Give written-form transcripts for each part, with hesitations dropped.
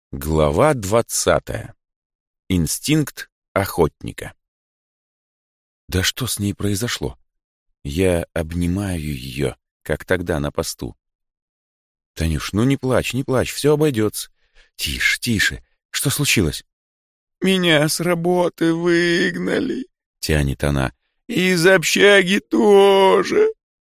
Глава 20. Инстинкт охотника. Да что с ней произошло? Я обнимаю ее, как тогда на посту. Танюш, ну не плачь, не плачь, все обойдется. Тише, тише. Что случилось? «Меня с работы выгнали», — тянет она. «И из общаги тоже».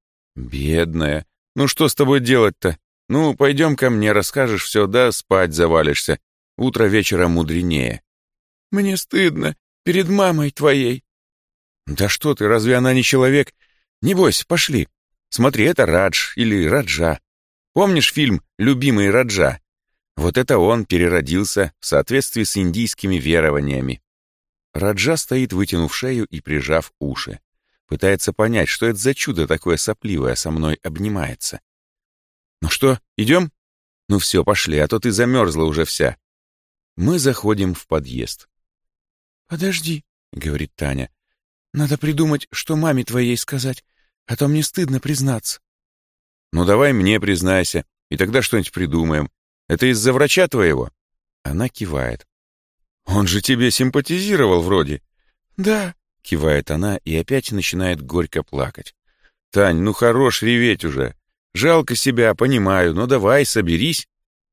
Бедная. Ну что с тобой делать-то? Ну, пойдем ко мне, расскажешь все, да спать завалишься. Утро вечера мудренее. «Мне стыдно перед мамой твоей». Да что ты, разве она не человек? Не бойся, пошли. Смотри, это Радж или Раджа. Помнишь фильм «Любимый Раджа»? Вот это он переродился в соответствии с индийскими верованиями. Раджа стоит, вытянув шею и прижав уши. Пытается понять, что это за чудо такое сопливое со мной обнимается. Ну что, идем? Ну все, пошли, а то ты замерзла уже вся. Мы заходим в подъезд. «Подожди», — говорит Таня. «надо придумать, что маме твоей сказать, а то мне стыдно признаться». Ну давай мне признайся, и тогда что-нибудь придумаем. Это из-за врача твоего? Она кивает. Он же тебе симпатизировал вроде. «Да», — кивает она и опять начинает горько плакать. Тань, ну хорош реветь уже. Жалко себя, понимаю, но давай, соберись.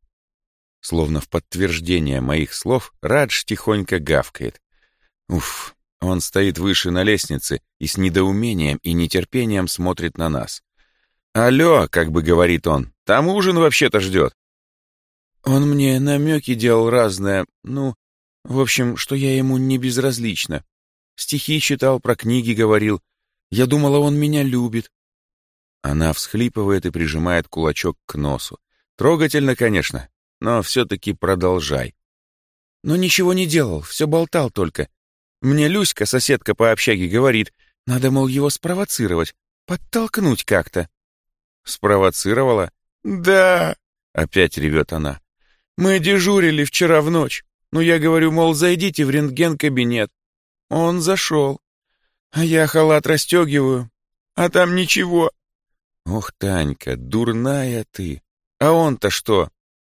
Словно в подтверждение моих слов, Радж тихонько гавкает. Уф, он стоит выше на лестнице и с недоумением и нетерпением смотрит на нас. «Алло», — как бы говорит он, — «там ужин вообще-то ждет». он мне намеки делал разное, ну, в общем, что я ему не безразлична. Стихи читал, про книги говорил. Я думала, он меня любит. Она всхлипывает и прижимает кулачок к носу. Трогательно, конечно, но все-таки продолжай. Но ничего не делал, все болтал только. Мне Люська, соседка по общаге, говорит, надо, мол, его спровоцировать, подтолкнуть как-то. Спровоцировала? «Да», — опять ревет она. «мы дежурили вчера в ночь. Ну, я говорю, мол, зайдите в рентген-кабинет. Он зашел. А я халат расстегиваю, а там ничего». Ох, Танька, дурная ты. А он-то что?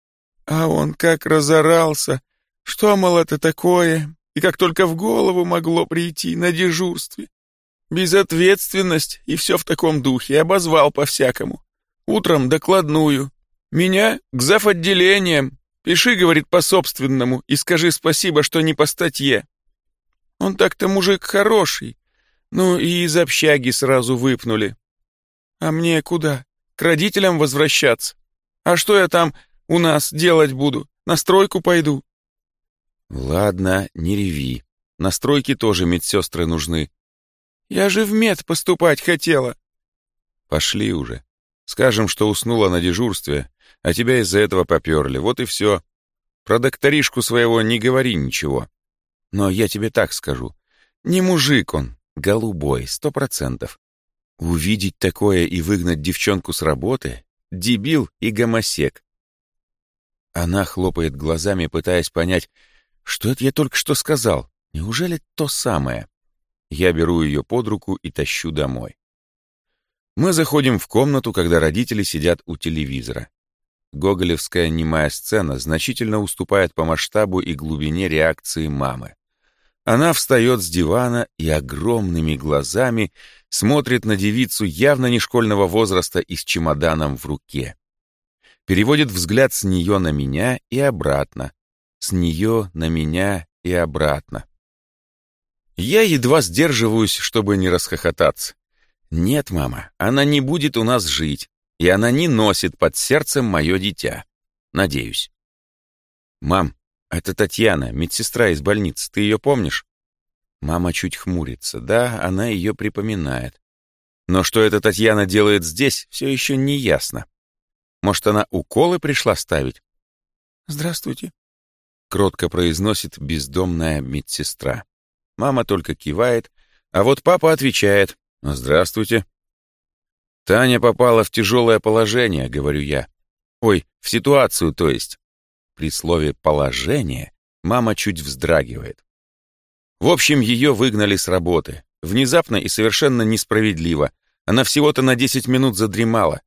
А он как разорался. Что, мол, это такое? И как только в голову могло прийти на дежурстве. Безответственность и все в таком духе. Обозвал по-всякому. Утром докладную. Меня к зав.отделением. Пиши, говорит, по-собственному и скажи спасибо, что не по статье. Он так-то мужик хороший. Ну и из общаги сразу выпнули. А мне куда? К родителям возвращаться? А что я там у нас делать буду? На стройку пойду. Ладно, не реви. На стройке тоже медсестры нужны. Я же в мед поступать хотела. Пошли уже. Скажем, что уснула на дежурстве, а тебя из-за этого поперли. Вот и все. Про докторишку своего не говори ничего. Но я тебе так скажу. Не мужик он, голубой, 100%. Увидеть такое и выгнать девчонку с работы — дебил и гомосек. Она хлопает глазами, пытаясь понять, что это я только что сказал. Неужели то самое? Я беру ее под руку и тащу домой. Мы заходим в комнату, когда родители сидят у телевизора. Гоголевская немая сцена значительно уступает по масштабу и глубине реакции мамы. Она встает с дивана и огромными глазами смотрит на девицу явно не школьного возраста и с чемоданом в руке. Переводит взгляд с нее на меня и обратно, с нее на меня и обратно. Я едва сдерживаюсь, чтобы не расхохотаться. Нет, мама, она не будет у нас жить, и она не носит под сердцем мое дитя. Надеюсь. Мам, это Татьяна, медсестра из больницы, ты ее помнишь? Мама чуть хмурится. Да, она ее припоминает. Но что эта Татьяна делает здесь, все еще не ясно. Может, она уколы пришла ставить? «Здравствуйте», — кротко произносит бездомная медсестра. Мама только кивает, а вот папа отвечает: «Здравствуйте». «Таня попала в тяжелое положение», — говорю я. «Ой, в ситуацию, то есть». При слове «положение» мама чуть вздрагивает. В общем, ее выгнали с работы. Внезапно и совершенно несправедливо. Она всего-то на 10 минут задремала.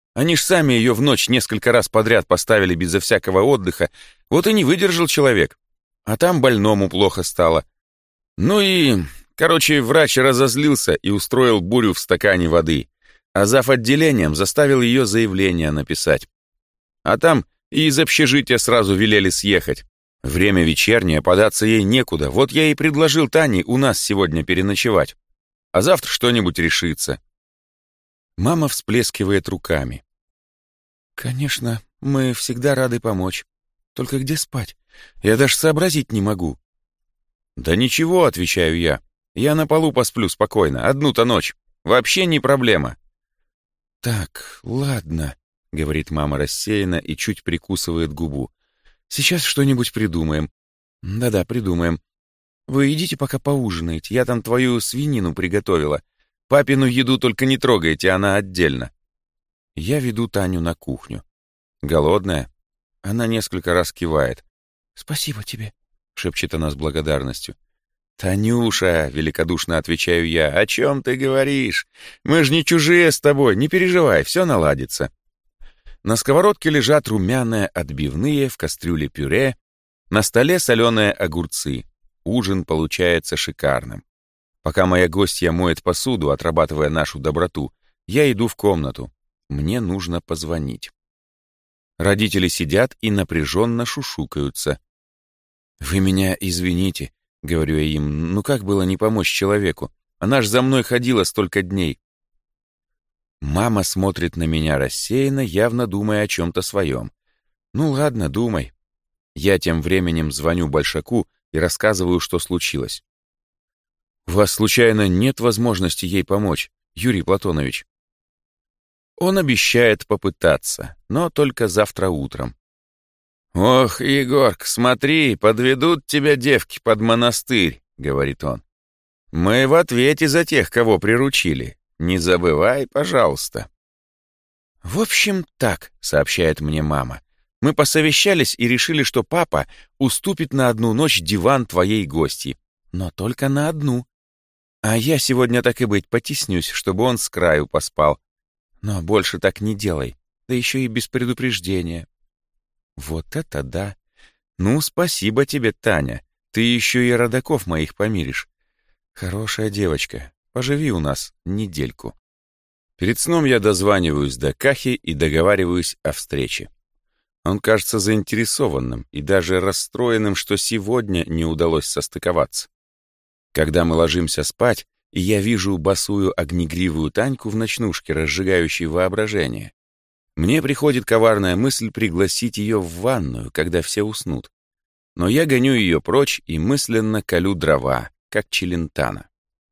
Они ж сами ее в ночь несколько раз подряд поставили безо всякого отдыха, вот и не выдержал человек. А там больному плохо стало. Ну и, короче, врач разозлился и устроил бурю в стакане воды, а зав. Отделением заставил ее заявление написать. А там и из общежития сразу велели съехать. Время вечернее, податься ей некуда, вот я и предложил Тане у нас сегодня переночевать. А завтра что-нибудь решится. Мама всплескивает руками. «Конечно, мы всегда рады помочь. Только где спать? Я даже сообразить не могу». «Да ничего», — отвечаю я. «Я на полу посплю спокойно, одну-то ночь. Вообще не проблема». «Так, ладно», — говорит мама рассеянно и чуть прикусывает губу. «Сейчас что-нибудь придумаем. Да-да, придумаем. Вы идите пока поужинаете, я там твою свинину приготовила. Папину еду только не трогайте, она отдельно». Я веду Таню на кухню. «Голодная?» Она несколько раз кивает. «Спасибо тебе», — шепчет она с благодарностью. «Танюша», — великодушно отвечаю я, — «о чем ты говоришь? Мы же не чужие с тобой, не переживай, все наладится». На сковородке лежат румяные отбивные, в кастрюле пюре, на столе соленые огурцы. Ужин получается шикарным. Пока моя гостья моет посуду, отрабатывая нашу доброту, я иду в комнату. Мне нужно позвонить. Родители сидят и напряженно шушукаются. «Вы меня извините», — говорю я им, — «ну как было не помочь человеку? Она ж за мной ходила столько дней». Мама смотрит на меня рассеянно, явно думая о чем-то своем. «Ну ладно, думай». Я тем временем звоню Большаку и рассказываю, что случилось. «У вас, случайно, нет возможности ей помочь, Юрий Платонович?» Он обещает попытаться, но только завтра утром. «Ох, Егорк, смотри, подведут тебя девки под монастырь», — говорит он. «Мы в ответе за тех, кого приручили. Не забывай, пожалуйста». «В общем, так», — сообщает мне мама. «Мы посовещались и решили, что папа уступит на одну ночь диван твоей гости. Но только на одну. А я сегодня, так и быть, потеснюсь, чтобы он с краю поспал. Но больше так не делай, да еще и без предупреждения». Вот это да! Ну, спасибо тебе, Таня. Ты еще и родаков моих помиришь. Хорошая девочка, поживи у нас недельку. Перед сном я дозваниваюсь до Кахи и договариваюсь о встрече. Он кажется заинтересованным и даже расстроенным, что сегодня не удалось состыковаться. Когда мы ложимся спать, и я вижу босую огнегривую Таньку в ночнушке, разжигающей воображение, мне приходит коварная мысль пригласить ее в ванную, когда все уснут. Но я гоню ее прочь и мысленно колю дрова, как Челентано.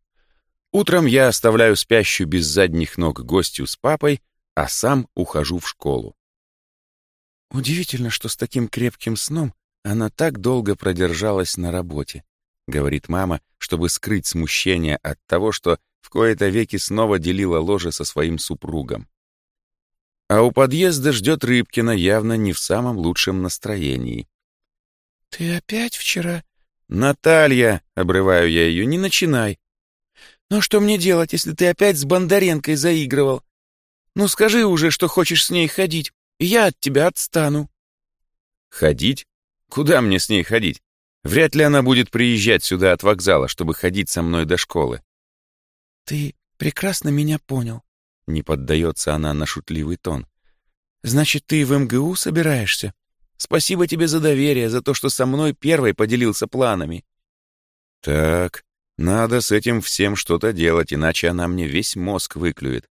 Утром я оставляю спящую без задних ног гостью с папой, а сам ухожу в школу. «Удивительно, что с таким крепким сном она так долго продержалась на работе», — говорит мама, чтобы скрыть смущение от того, что в кои-то веки снова делила ложе со своим супругом. А у подъезда ждет Рыбкина, явно не в самом лучшем настроении. «Ты опять вчера?» «Наталья!» — обрываю я ее. «Не начинай!» «Ну что мне делать, если ты опять с Бондаренкой заигрывал? Ну скажи уже, что хочешь с ней ходить, и я от тебя отстану». «Ходить? Куда мне с ней ходить? Вряд ли она будет приезжать сюда от вокзала, чтобы ходить со мной до школы». «Ты прекрасно меня понял», — не поддается она на шутливый тон. «Значит, ты в МГУ собираешься? Спасибо тебе за доверие, за то, что со мной первой поделился планами». «Так, надо с этим всем что-то делать, иначе она мне весь мозг выклюет».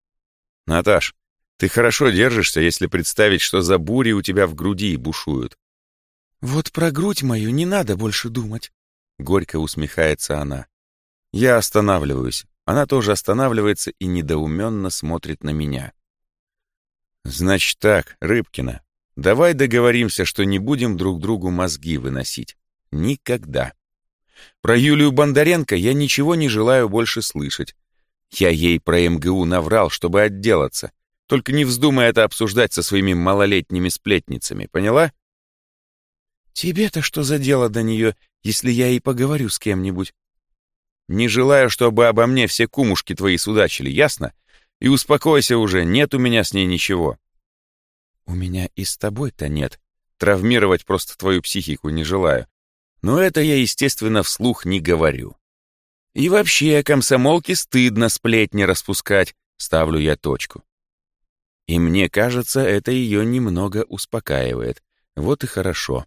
«Наташ, ты хорошо держишься, если представить, что за бури у тебя в груди бушуют». «Вот про грудь мою не надо больше думать», — горько усмехается она. Я останавливаюсь. Она тоже останавливается и недоуменно смотрит на меня. «Значит так, Рыбкина, давай договоримся, что не будем друг другу мозги выносить. Никогда. Про Юлию Бондаренко я ничего не желаю больше слышать. Я ей про МГУ наврал, чтобы отделаться. Только не вздумай это обсуждать со своими малолетними сплетницами, поняла?» «Тебе-то что за дело до нее, если я и поговорю с кем-нибудь?» «Не желаю, чтобы обо мне все кумушки твои судачили, ясно? И успокойся уже, нет у меня с ней ничего». «У меня и с тобой-то нет. Травмировать просто твою психику не желаю. Но это я, естественно, вслух не говорю. И вообще, комсомолке стыдно сплетни распускать, ставлю я точку. И мне кажется, это ее немного успокаивает. Вот и хорошо.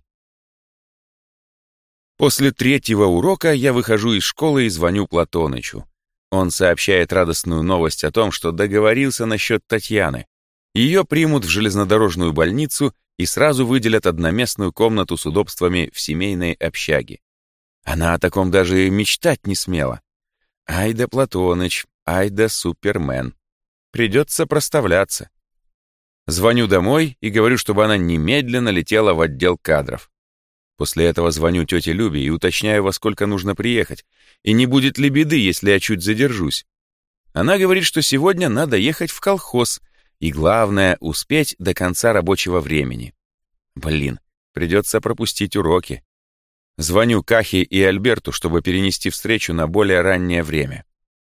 После третьего урока я выхожу из школы и звоню Платонычу. Он сообщает радостную новость о том, что договорился насчет Татьяны. Ее примут в железнодорожную больницу и сразу выделят одноместную комнату с удобствами в семейной общаге. Она о таком даже и мечтать не смела. Ай да Платоныч, ай да Супермен. Придется проставляться. Звоню домой и говорю, чтобы она немедленно летела в отдел кадров. После этого звоню тете Любе и уточняю, во сколько нужно приехать, и не будет ли беды, если я чуть задержусь. Она говорит, что сегодня надо ехать в колхоз, и главное — успеть до конца рабочего времени. Блин, придется пропустить уроки. Звоню Кахе и Альберту, чтобы перенести встречу на более раннее время.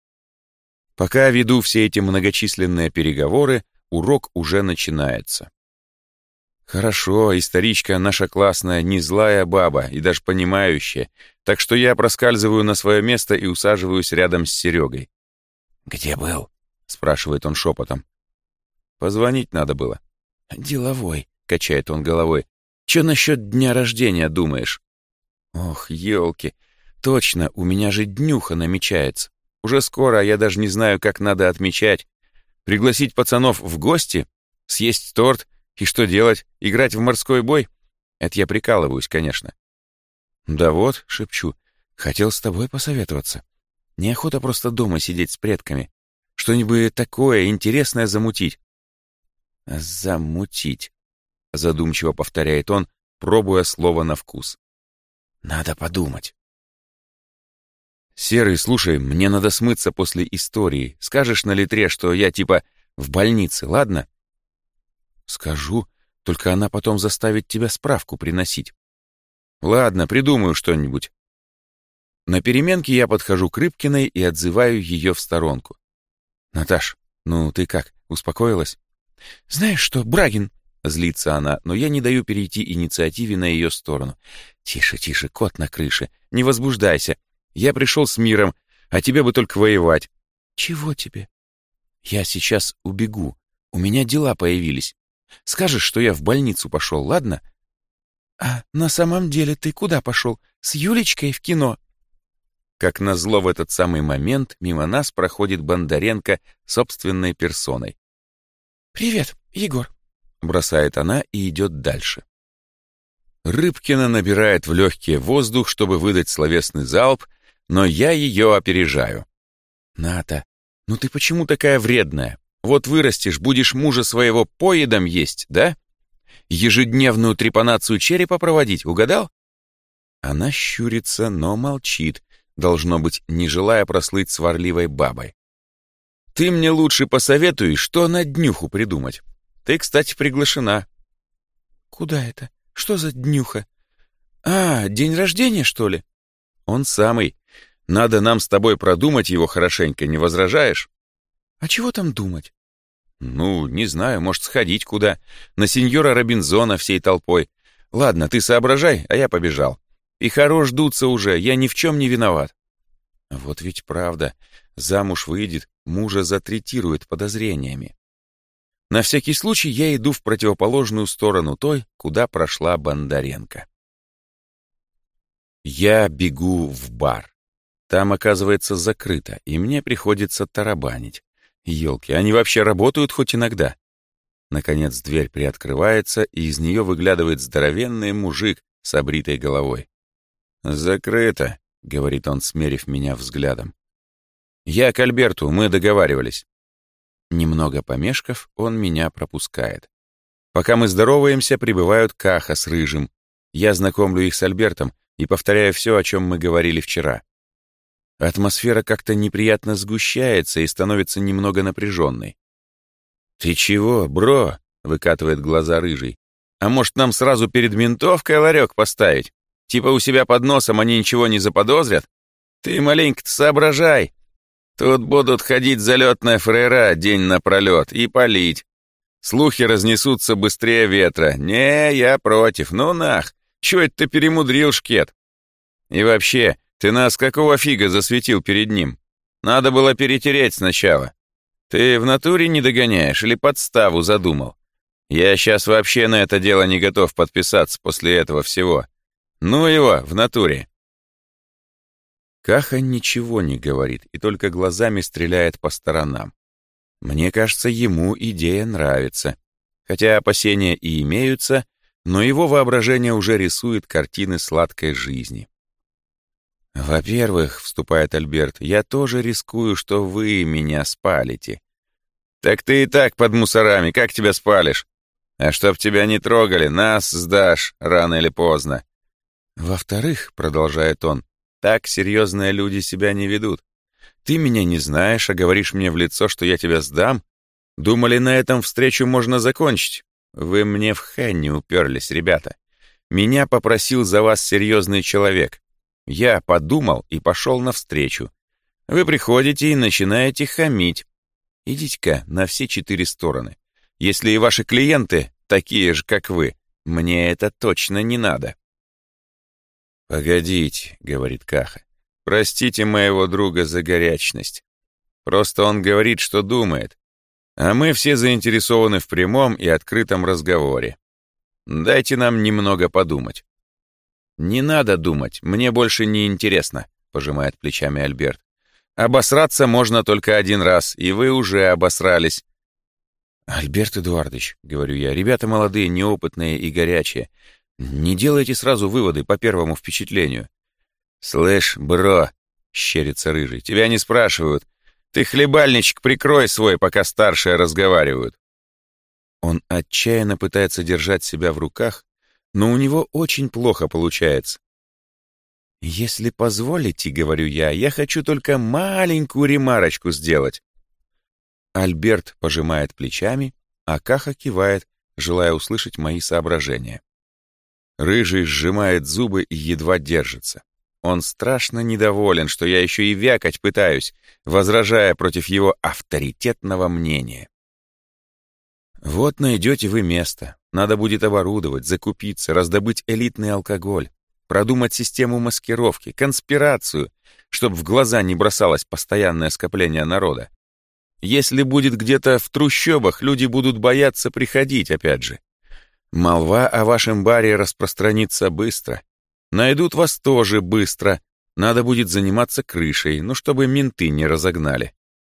Пока веду все эти многочисленные переговоры, урок уже начинается. Хорошо, историчка наша классная, не злая баба и даже понимающая, так что я проскальзываю на свое место и усаживаюсь рядом с Серегой. «Где был?» — спрашивает он шепотом. «Позвонить надо было». «Деловой», — качает он головой. «Че насчет дня рождения думаешь?» «Ох, елки, точно, у меня же днюха намечается. Уже скоро, а я даже не знаю, как надо отмечать. Пригласить пацанов в гости? Съесть торт? И что делать? Играть в морской бой? Это я прикалываюсь, конечно». «Да вот», — шепчу, — «хотел с тобой посоветоваться. Неохота просто дома сидеть с предками. Что-нибудь такое интересное замутить». «Замутить», — задумчиво повторяет он, пробуя слово на вкус. «Надо подумать». «Серый, слушай, мне надо смыться после истории. Скажешь на литре, что я типа в больнице, ладно?» «Скажу, только она потом заставит тебя справку приносить». «Ладно, придумаю что-нибудь». На переменке я подхожу к Рыбкиной и отзываю ее в сторонку. «Наташ, ну ты как, успокоилась?» «Знаешь что, Брагин?» — злится она, но я не даю перейти инициативе на ее сторону. «Тише, тише, кот на крыше, не возбуждайся. Я пришел с миром, а тебе бы только воевать». «Чего тебе?» «Я сейчас убегу. У меня дела появились. Скажешь, что я в больницу пошел, ладно?» «А на самом деле ты куда пошел? С Юлечкой в кино?» Как назло, в этот самый момент мимо нас проходит Бондаренко собственной персоной. «Привет, Егор», — бросает она и идет дальше. Рыбкина набирает в легкие воздух, чтобы выдать словесный залп, но я ее опережаю. «Ната, ну ты почему такая вредная? Вот вырастешь, будешь мужа своего поедом есть, да? Ежедневную трепанацию черепа проводить, угадал?» Она щурится, но молчит, должно быть, не желая прослыть сварливой бабой. «Ты мне лучше посоветуй, что на днюху придумать. Ты, кстати, приглашена». «Куда это? Что за днюха? А, день рождения, что ли?» «Он самый. Надо нам с тобой продумать его хорошенько, не возражаешь?» «А чего там думать?» «Ну, не знаю, может, сходить куда. На сеньора Робинзона всей толпой. Ладно, ты соображай, а я побежал. И хорош дуться уже, я ни в чем не виноват». Вот ведь правда. Замуж выйдет, мужа затретирует подозрениями. На всякий случай я иду в противоположную сторону той, куда прошла Бондаренко. Я бегу в бар. Там, оказывается, закрыто, и мне приходится тарабанить. Ёлки, они вообще работают хоть иногда? Наконец дверь приоткрывается, и из нее выглядывает здоровенный мужик с обритой головой. «Закрыто», — говорит он, смерив меня взглядом. «Я к Альберту, мы договаривались». Немного помешков, он меня пропускает. Пока мы здороваемся, прибывают Каха с Рыжим. Я знакомлю их с Альбертом и повторяю все, о чем мы говорили вчера. Атмосфера как-то неприятно сгущается и становится немного напряженной. «Ты чего, бро?» — выкатывает глаза Рыжий. «А может, нам сразу перед ментовкой ларек поставить? Типа у себя под носом они ничего не заподозрят? Ты маленько-то соображай!» Тут будут ходить залетные фрейра день напролет и палить. Слухи разнесутся быстрее ветра. Не, я против. Ну нах, чё это ты перемудрил, шкет? И вообще, ты нас какого фига засветил перед ним? Надо было перетереть сначала. Ты в натуре не догоняешь или подставу задумал? Я сейчас вообще на это дело не готов подписаться после этого всего. Ну его, в натуре. Каха ничего не говорит и только глазами стреляет по сторонам. Мне кажется, ему идея нравится. Хотя опасения и имеются, но его воображение уже рисует картины сладкой жизни. «Во-первых, — вступает Альберт, — я тоже рискую, что вы меня спалите». «Так ты и так под мусорами, как тебя спалишь? А чтоб тебя не трогали, нас сдашь рано или поздно». «Во-вторых, — продолжает он, — так серьезные люди себя не ведут. Ты меня не знаешь, а говоришь мне в лицо, что я тебя сдам? Думали, на этом встречу можно закончить? Вы мне в Хенни уперлись, ребята. Меня попросил за вас серьезный человек. Я подумал и пошел навстречу. Вы приходите и начинаете хамить. Идите-ка на все 4 стороны. Если и ваши клиенты такие же, как вы, мне это точно не надо». «Погодите», — говорит Каха, — «простите моего друга за горячность. Просто он говорит, что думает, а мы все заинтересованы в прямом и открытом разговоре. Дайте нам немного подумать». «Не надо думать, мне больше не интересно», — пожимает плечами Альберт. «Обосраться можно только один раз, и вы уже обосрались». «Альберт Эдуардович, — говорю я, — ребята молодые, неопытные и горячие. Не делайте сразу выводы по первому впечатлению». «Слышь, бро, — щерится Рыжий, — тебя не спрашивают. Ты хлебальничек прикрой свой, пока старшие разговаривают». Он отчаянно пытается держать себя в руках, но у него очень плохо получается. «Если позволите, — говорю я хочу только маленькую ремарочку сделать». Альберт пожимает плечами, а Каха кивает, желая услышать мои соображения. Рыжий сжимает зубы и едва держится. Он страшно недоволен, что я еще и вякать пытаюсь, возражая против его авторитетного мнения. «Вот найдете вы место. Надо будет оборудовать, закупиться, раздобыть элитный алкоголь, продумать систему маскировки, конспирацию, чтобы в глаза не бросалось постоянное скопление народа. Если будет где-то в трущобах, люди будут бояться приходить опять же. Молва о вашем баре распространится быстро. Найдут вас тоже быстро. Надо будет заниматься крышей, чтобы менты не разогнали.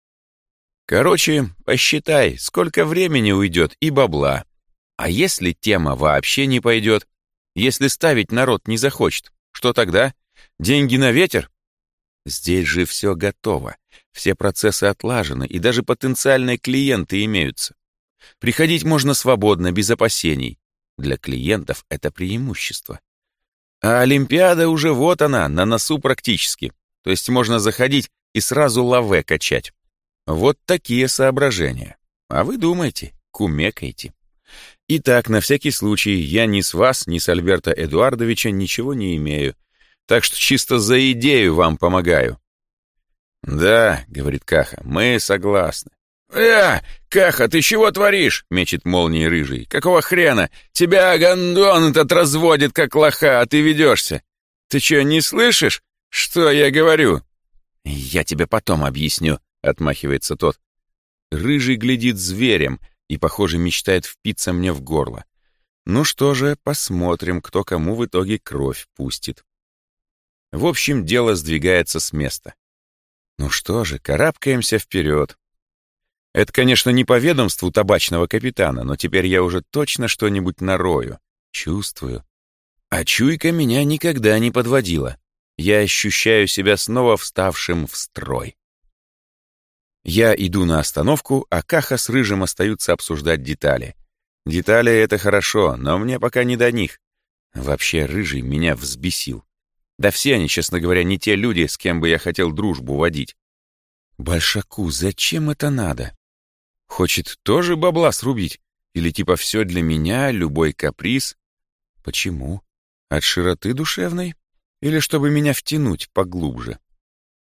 Короче, посчитай, сколько времени уйдет и бабла. А если тема вообще не пойдет? Если ставить народ не захочет, что тогда? Деньги на ветер? Здесь же все готово. Все процессы отлажены, и даже потенциальные клиенты имеются. Приходить можно свободно, без опасений. Для клиентов это преимущество. А Олимпиада уже вот она, на носу практически. То есть можно заходить и сразу лаве качать. Вот такие соображения. А вы думайте, кумекайте. Итак, на всякий случай, я ни с вас, ни с Альберта Эдуардовича ничего не имею. Так что чисто за идею вам помогаю. «Да, — говорит Каха, — мы согласны». Каха, ты чего творишь?» — мечет молнией Рыжий. «Какого хрена? Тебя гондон этот разводит, как лоха, а ты ведешься. Ты что, не слышишь, что я говорю?» «Я тебе потом объясню», — отмахивается тот. Рыжий глядит зверем и, похоже, мечтает впиться мне в горло. Ну что же, посмотрим, кто кому в итоге кровь пустит. В общем, дело сдвигается с места. Ну что же, карабкаемся вперед. Это, конечно, не по ведомству табачного капитана, но теперь я уже точно что-нибудь нарою. Чувствую. А чуйка меня никогда не подводила. Я ощущаю себя снова вставшим в строй. Я иду на остановку, а Каха с Рыжим остаются обсуждать детали. Детали — это хорошо, но мне пока не до них. Вообще, Рыжий меня взбесил. Да все они, честно говоря, не те люди, с кем бы я хотел дружбу водить. Большаку зачем это надо? Хочет тоже бабла срубить? Или типа все для меня, любой каприз? Почему? От широты душевной? Или чтобы меня втянуть поглубже?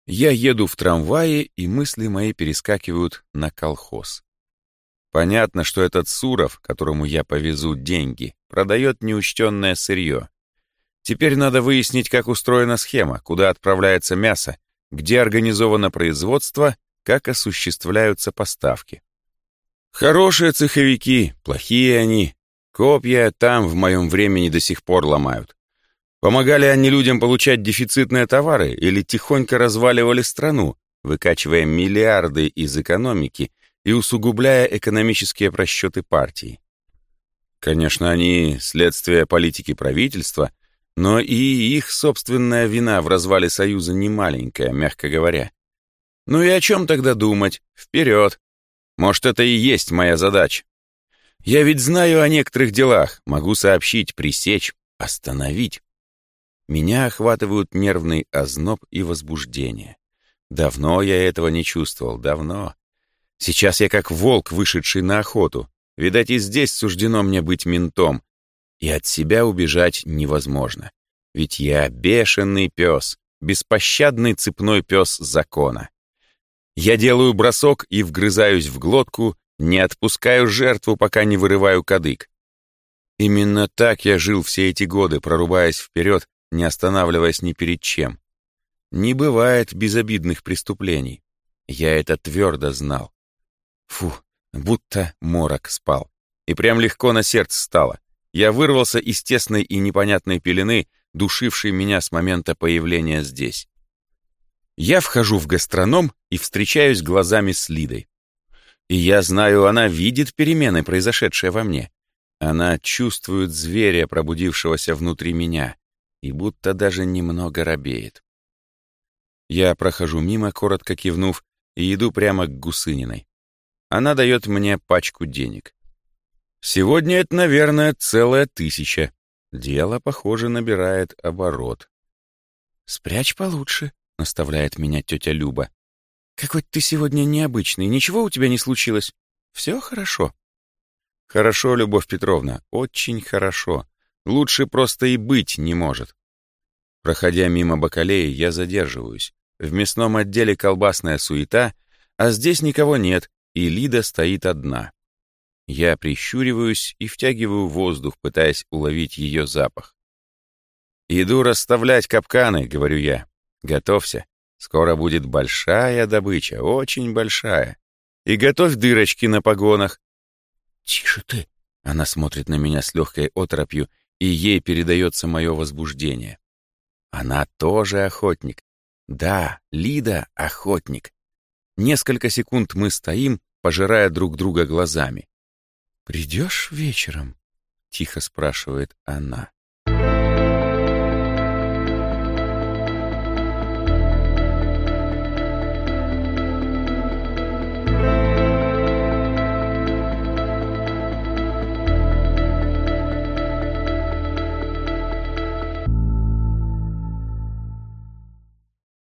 Я еду в трамвае, и мысли мои перескакивают на колхоз. Понятно, что этот Суров, которому я повезу деньги, продает неучтенное сырье. Теперь надо выяснить, как устроена схема, куда отправляется мясо, где организовано производство, как осуществляются поставки. Хорошие цеховики, плохие они. Копья там в моем времени до сих пор ломают. Помогали они людям получать дефицитные товары или тихонько разваливали страну, выкачивая миллиарды из экономики и усугубляя экономические просчеты партии. Конечно, они следствие политики правительства, но и их собственная вина в развале Союза немаленькая, мягко говоря. Ну и о чем тогда думать? Вперед! Может, это и есть моя задача. Я ведь знаю о некоторых делах, могу сообщить, пресечь, остановить. Меня охватывают нервный озноб и возбуждение. Давно я этого не чувствовал, давно. Сейчас я как волк, вышедший на охоту. Видать, и здесь суждено мне быть ментом. И от себя убежать невозможно. Ведь я бешеный пес, беспощадный цепной пес закона. Я делаю бросок и вгрызаюсь в глотку, не отпускаю жертву, пока не вырываю кадык. Именно так я жил все эти годы, прорубаясь вперед, не останавливаясь ни перед чем. Не бывает безобидных преступлений. Я это твердо знал. Фу, будто морок спал. И прям легко на сердце стало. Я вырвался из тесной и непонятной пелены, душившей меня с момента появления здесь. Я вхожу в гастроном и встречаюсь глазами с Лидой. И я знаю, она видит перемены, произошедшие во мне. Она чувствует зверя, пробудившегося внутри меня, и будто даже немного робеет. Я прохожу мимо, коротко кивнув, и иду прямо к Гусыниной. Она дает мне пачку денег. Сегодня это, наверное, целая 1000. Дело, похоже, набирает оборот. «Спрячь получше», — наставляет меня тетя Люба. «Какой ты сегодня необычный, ничего у тебя не случилось? Все хорошо?» «Хорошо, Любовь Петровна, очень хорошо. Лучше просто и быть не может». Проходя мимо бакалеи, я задерживаюсь. В мясном отделе колбасная суета, а здесь никого нет, и Лида стоит одна. Я прищуриваюсь и втягиваю воздух, пытаясь уловить ее запах. «Иду расставлять капканы», — говорю я. «Готовься. Скоро будет большая добыча, очень большая. И готовь дырочки на погонах». «Тише ты!» — она смотрит на меня с легкой оторопью, и ей передается мое возбуждение. Она тоже охотник. Да, Лида — охотник. Несколько секунд мы стоим, пожирая друг друга глазами. «Придешь вечером?» — тихо спрашивает она.